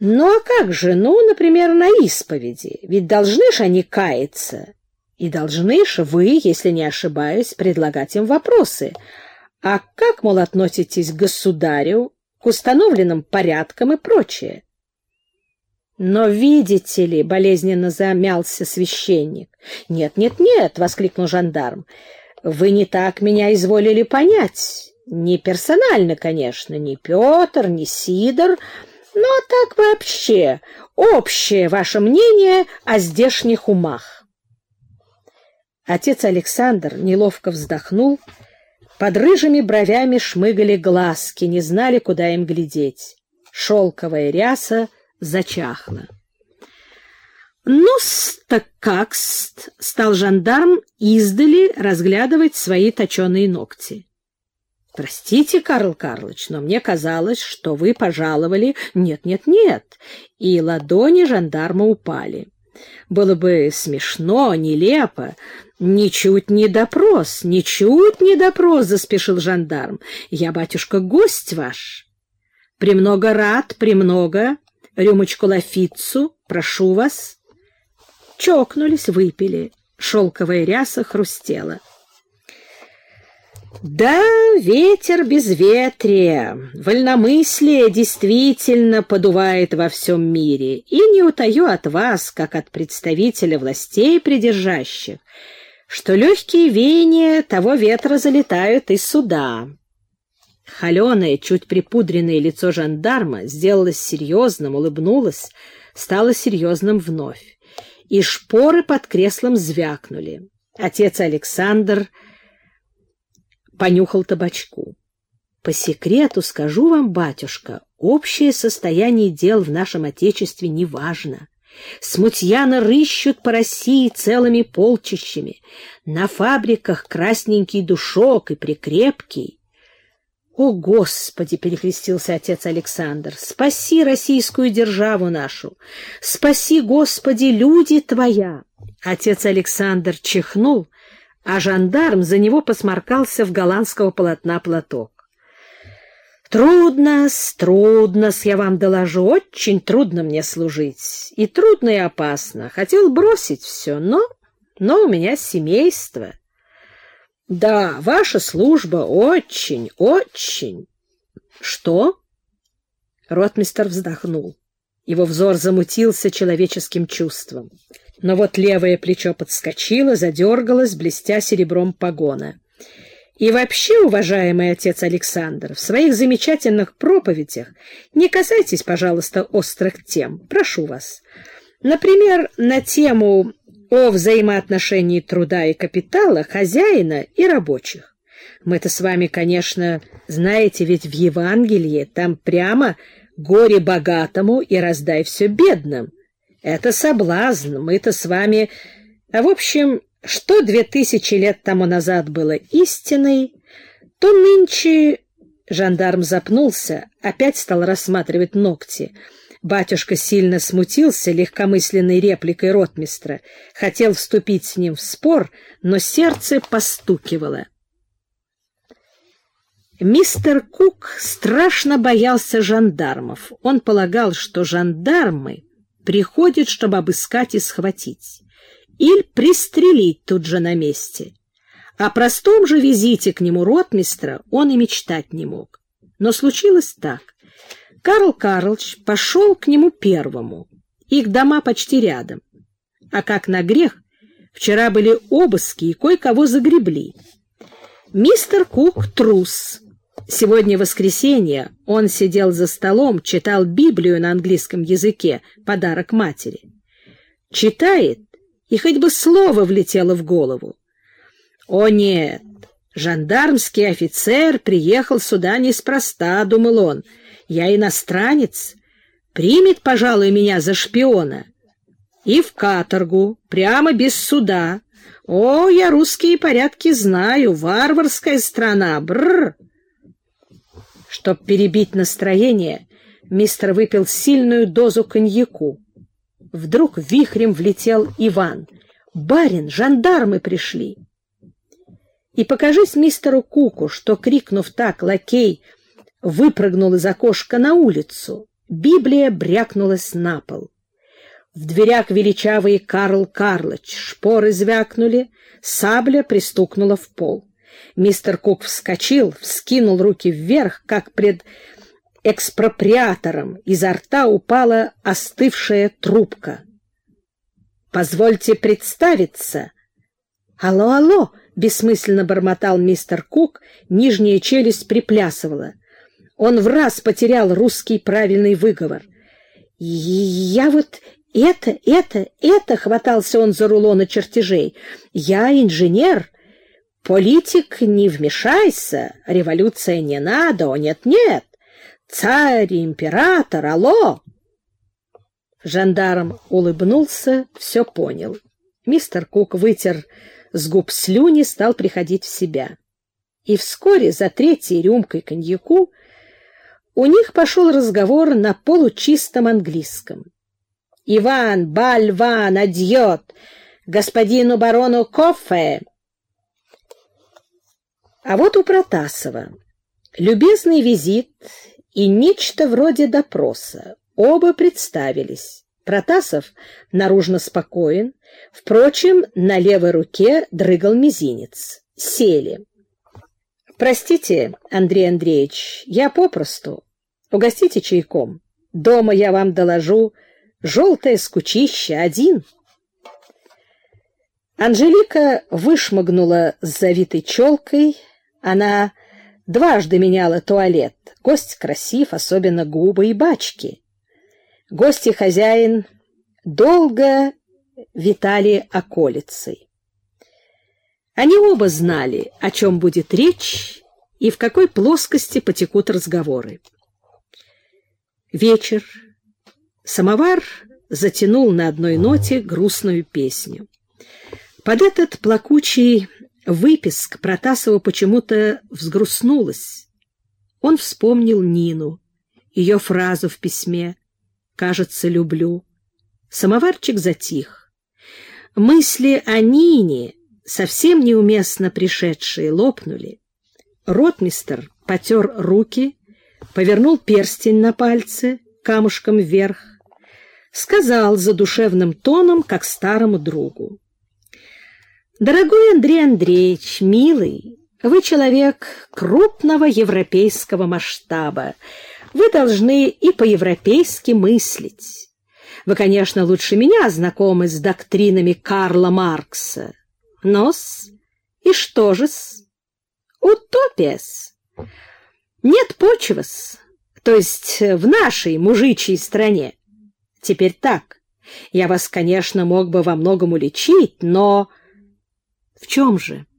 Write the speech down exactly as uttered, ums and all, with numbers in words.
Ну, а как же, ну, например, на исповеди? Ведь должны ж они каяться. И должны ж вы, если не ошибаюсь, предлагать им вопросы. А как, мол, относитесь к государю, к установленным порядкам и прочее? Но видите ли, болезненно замялся священник. Нет, нет, нет, воскликнул жандарм. Вы не так меня изволили понять. Не персонально, конечно, ни Петр, ни Сидор, но так вообще, общее ваше мнение о здешних умах. Отец Александр неловко вздохнул, под рыжими бровями шмыгали глазки, не знали, куда им глядеть. Шелковая ряса зачахла. «Ну-с, так как-с», — стал жандарм издали разглядывать свои точеные ногти. «Простите, Карл Карлыч, но мне казалось, что вы пожаловали...» «Нет, нет, нет!» И ладони жандарма упали. «Было бы смешно, нелепо. Ничуть не допрос, ничуть не допрос», — заспешил жандарм. «Я, батюшка, гость ваш. Премного рад, премного. Рюмочку лафицу, прошу вас». Чокнулись, выпили. Шелковая ряса хрустела. Да, ветер безветрия, вольномыслие действительно подувает во всем мире, и не утаю от вас, как от представителя властей придержащих, что легкие веяния того ветра залетают и сюда. Холеное, чуть припудренное лицо жандарма сделалось серьезным, улыбнулось, стало серьезным вновь, и шпоры под креслом звякнули. Отец Александр понюхал табачку. По секрету скажу вам, батюшка, общее состояние дел в нашем отечестве неважно. Смутьяны рыщут по России целыми полчищами. На фабриках красненький душок и прикрепкий. О, Господи, перекрестился отец Александр, спаси российскую державу нашу. Спаси, Господи, люди твоя. Отец Александр чихнул, а жандарм за него посморкался в голландского полотна платок. Трудно-с, трудно-с, я вам доложу, очень трудно мне служить. И трудно, и опасно. Хотел бросить все, но, но у меня семейство. Да, ваша служба очень, очень. Что? Ротмистр вздохнул. Его взор замутился человеческим чувством. Но вот левое плечо подскочило, задергалось, блестя серебром погона. И вообще, уважаемый отец Александр, в своих замечательных проповедях не касайтесь, пожалуйста, острых тем. Прошу вас. Например, на тему о взаимоотношении труда и капитала, хозяина и рабочих. Мы-то с вами, конечно, знаете, ведь в Евангелии там прямо «горе богатому и раздай все бедным». Это соблазн, мы-то с вами... А в общем, что две тысячи лет тому назад было истиной, то нынче... Жандарм запнулся, опять стал рассматривать ногти. Батюшка сильно смутился легкомысленной репликой ротмистра, хотел вступить с ним в спор, но сердце постукивало. Мистер Кук страшно боялся жандармов. Он полагал, что жандармы приходят, чтобы обыскать и схватить, или пристрелить тут же на месте. О простом же визите к нему ротмистра он и мечтать не мог. Но случилось так. Карл Карлыч пошел к нему первому. Их дома почти рядом. А как на грех, вчера были обыски и кое-кого загребли. Мистер Кук трус. Сегодня воскресенье, он сидел за столом, читал Библию на английском языке, подарок матери. Читает, и хоть бы слово влетело в голову. О нет, жандармский офицер приехал сюда неспроста, думал он. Я иностранец, примет, пожалуй, меня за шпиона. И в каторгу, прямо без суда. О, я русские порядки знаю, варварская страна, бррр. Чтоб перебить настроение, мистер выпил сильную дозу коньяку. Вдруг вихрем влетел Иван. «Барин, жандармы пришли!» И покажись мистеру Куку, что, крикнув так, лакей выпрыгнул из окошка на улицу, Библия брякнулась на пол. В дверях величавый Карл Карлыч, шпоры звякнули, сабля пристукнула в пол. Мистер Кук вскочил, вскинул руки вверх, как пред экспроприатором. Изо рта упала остывшая трубка. «Позвольте представиться». «Алло, алло!» — бессмысленно бормотал мистер Кук, нижняя челюсть приплясывала. Он враз потерял русский правильный выговор. «Я вот это, это, это!» — хватался он за рулоны чертежей. «Я инженер. Политик, не вмешайся. Революция не надо. О, нет-нет. Царь, император, алло!» Жандарм улыбнулся, все понял. Мистер Кук вытер с губ слюни, стал приходить в себя. И вскоре за третьей рюмкой коньяку у них пошел разговор на получистом английском. «Иван, бальван, адьет! Господину барону кофе!» А вот у Протасова любезный визит и нечто вроде допроса. Оба представились. Протасов наружно спокоен, впрочем, на левой руке дрыгал мизинец. Сели. «Простите, Андрей Андреевич, я попросту. Угостите чайком. Дома я вам доложу. Желтое скучище один». Анжелика вышмыгнула с завитой челкой. Она дважды меняла туалет. Гость красив, особенно губы и бачки. Гость и хозяин долго витали околицей. Они оба знали, о чем будет речь и в какой плоскости потекут разговоры. Вечер. Самовар затянул на одной ноте грустную песню. Под этот плакучий выписк Протасова почему-то взгрустнулось. Он вспомнил Нину, ее фразу в письме «Кажется, люблю». Самоварчик затих. Мысли о Нине, совсем неуместно пришедшие, лопнули. Ротмистр потер руки, повернул перстень на пальце камушком вверх, сказал задушевным тоном, как старому другу: «Дорогой Андрей Андреевич, милый, вы человек крупного европейского масштаба. Вы должны и по-европейски мыслить. Вы, конечно, лучше меня знакомы с доктринами Карла Маркса. Но-с, и что же-с? Утопия-с. Нет почвы-с, то есть в нашей мужичьей стране. Теперь так, я вас, конечно, мог бы во многом уличить, но... В чем же?